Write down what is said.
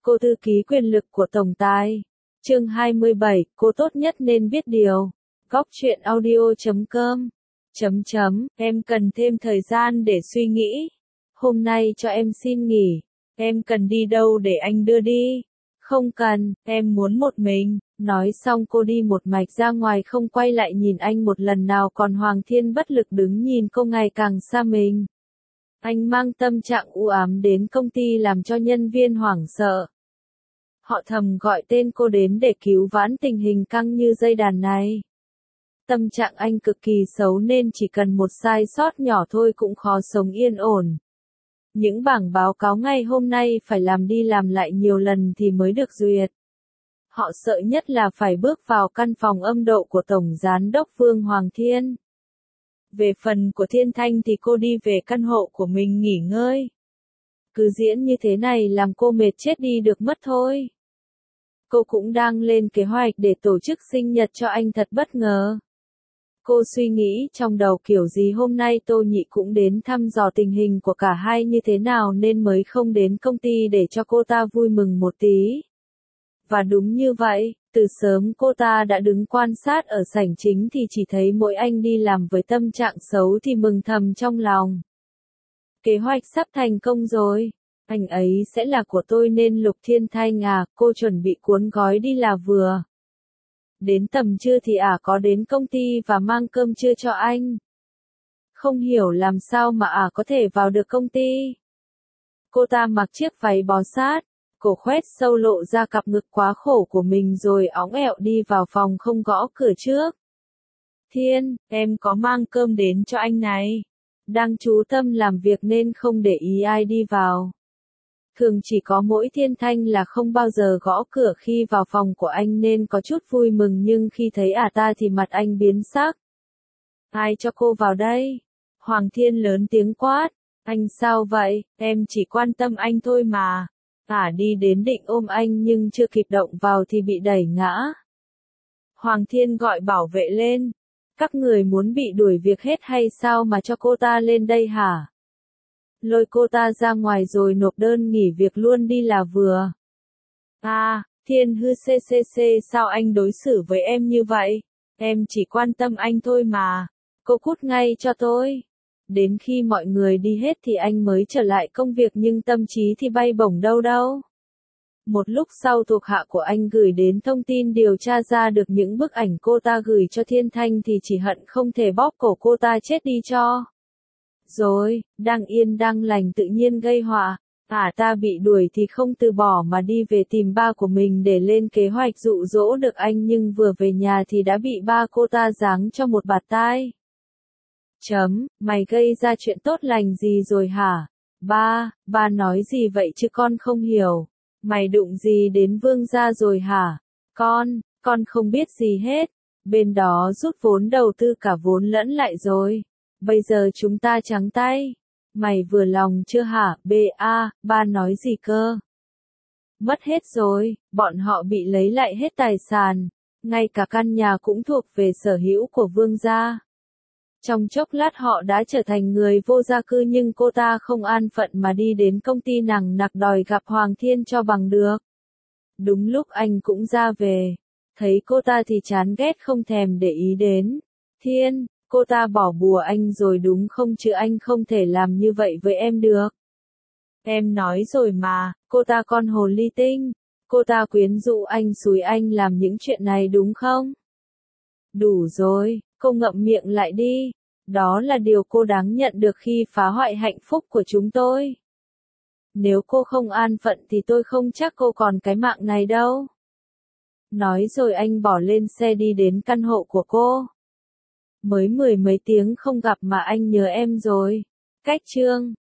Cô thư ký quyền lực của tổng tài. Chương 27, cô tốt nhất nên biết điều. Góc truyện audio.com. Em cần thêm thời gian để suy nghĩ. Hôm nay cho em xin nghỉ. Em cần đi đâu để anh đưa đi? Không cần, em muốn một mình. Nói xong cô đi một mạch ra ngoài không quay lại nhìn anh một lần nào, còn Hoàng Thiên bất lực đứng nhìn cô ngày càng xa mình. Anh mang tâm trạng u ám đến công ty làm cho nhân viên hoảng sợ. Họ thầm gọi tên cô đến để cứu vãn tình hình căng như dây đàn này. Tâm trạng anh cực kỳ xấu nên chỉ cần một sai sót nhỏ thôi cũng khó sống yên ổn. Những bảng báo cáo ngày hôm nay phải làm đi làm lại nhiều lần thì mới được duyệt. Họ sợ nhất là phải bước vào căn phòng âm độ của Tổng Giám đốc Vương Hoàng Thiên. Về phần của Thiên Thanh thì cô đi về căn hộ của mình nghỉ ngơi. Cứ diễn như thế này làm cô mệt chết đi được mất thôi. Cô cũng đang lên kế hoạch để tổ chức sinh nhật cho anh thật bất ngờ. Cô suy nghĩ trong đầu kiểu gì hôm nay Tô Nhị cũng đến thăm dò tình hình của cả hai như thế nào nên mới không đến công ty để cho cô ta vui mừng một tí. Và đúng như vậy, từ sớm cô ta đã đứng quan sát ở sảnh chính thì chỉ thấy mỗi anh đi làm với tâm trạng xấu thì mừng thầm trong lòng. Kế hoạch sắp thành công rồi, anh ấy sẽ là của tôi nên Lục Thiên Thanh à, cô chuẩn bị cuốn gói đi là vừa. Đến tầm trưa thì có đến công ty và mang cơm trưa cho anh. Không hiểu làm sao mà có thể vào được công ty. Cô ta mặc chiếc váy bó sát, cổ khoét sâu lộ ra cặp ngực quá khổ của mình rồi óng ẹo đi vào phòng không gõ cửa trước. Thiên, em có mang cơm đến cho anh này. Đang chú tâm làm việc nên không để ý ai đi vào. Thường chỉ có mỗi Thiên Thanh là không bao giờ gõ cửa khi vào phòng của anh nên có chút vui mừng, nhưng khi thấy ta thì mặt anh biến sắc. Ai cho cô vào đây? Hoàng Thiên lớn tiếng quát. Anh sao vậy? Em chỉ quan tâm anh thôi mà. Đi đến định ôm anh nhưng chưa kịp động vào thì bị đẩy ngã. Hoàng Thiên gọi bảo vệ lên. Các người muốn bị đuổi việc hết hay sao mà cho cô ta lên đây hả? Lôi cô ta ra ngoài rồi nộp đơn nghỉ việc luôn đi là vừa. Thiên Hư sao anh đối xử với em như vậy? Em chỉ quan tâm anh thôi mà. Cô cút ngay cho tôi. Đến khi mọi người đi hết thì anh mới trở lại công việc nhưng tâm trí thì bay bổng đâu đâu. Một lúc sau thuộc hạ của anh gửi đến thông tin điều tra ra được những bức ảnh cô ta gửi cho Thiên Thanh thì chỉ hận không thể bóp cổ cô ta chết đi cho. Rồi, đang yên đang lành tự nhiên gây họa. Ta bị đuổi thì không từ bỏ mà đi về tìm ba của mình để lên kế hoạch dụ dỗ được anh, nhưng vừa về nhà thì đã bị ba cô ta giáng cho một bạt tai. Mày gây ra chuyện tốt lành gì rồi hả? Ba nói gì vậy chứ con không hiểu. Mày đụng gì đến Vương gia rồi hả? Con không biết gì hết. Bên đó rút vốn đầu tư cả vốn lẫn lại rồi. Bây giờ chúng ta trắng tay. Mày vừa lòng chưa hả? Ba nói gì cơ? Mất hết rồi, bọn họ bị lấy lại hết tài sản. Ngay cả căn nhà cũng thuộc về sở hữu của Vương gia. Trong chốc lát họ đã trở thành người vô gia cư, nhưng cô ta không an phận mà đi đến công ty nằng nặc đòi gặp Hoàng Thiên cho bằng được. Đúng lúc anh cũng ra về. Thấy cô ta thì chán ghét không thèm để ý đến. Thiên, cô ta bỏ bùa anh rồi đúng không chứ, anh không thể làm như vậy với em được. Em nói rồi mà, cô ta con hồ ly tinh. Cô ta quyến rũ anh, xúi anh làm những chuyện này đúng không? Đủ rồi, cô ngậm miệng lại đi. Đó là điều cô đáng nhận được khi phá hoại hạnh phúc của chúng tôi. Nếu cô không an phận thì tôi không chắc cô còn cái mạng này đâu. Nói rồi anh bỏ lên xe đi đến căn hộ của cô. Mới 10 mấy tiếng không gặp mà anh nhớ em rồi. Cách chương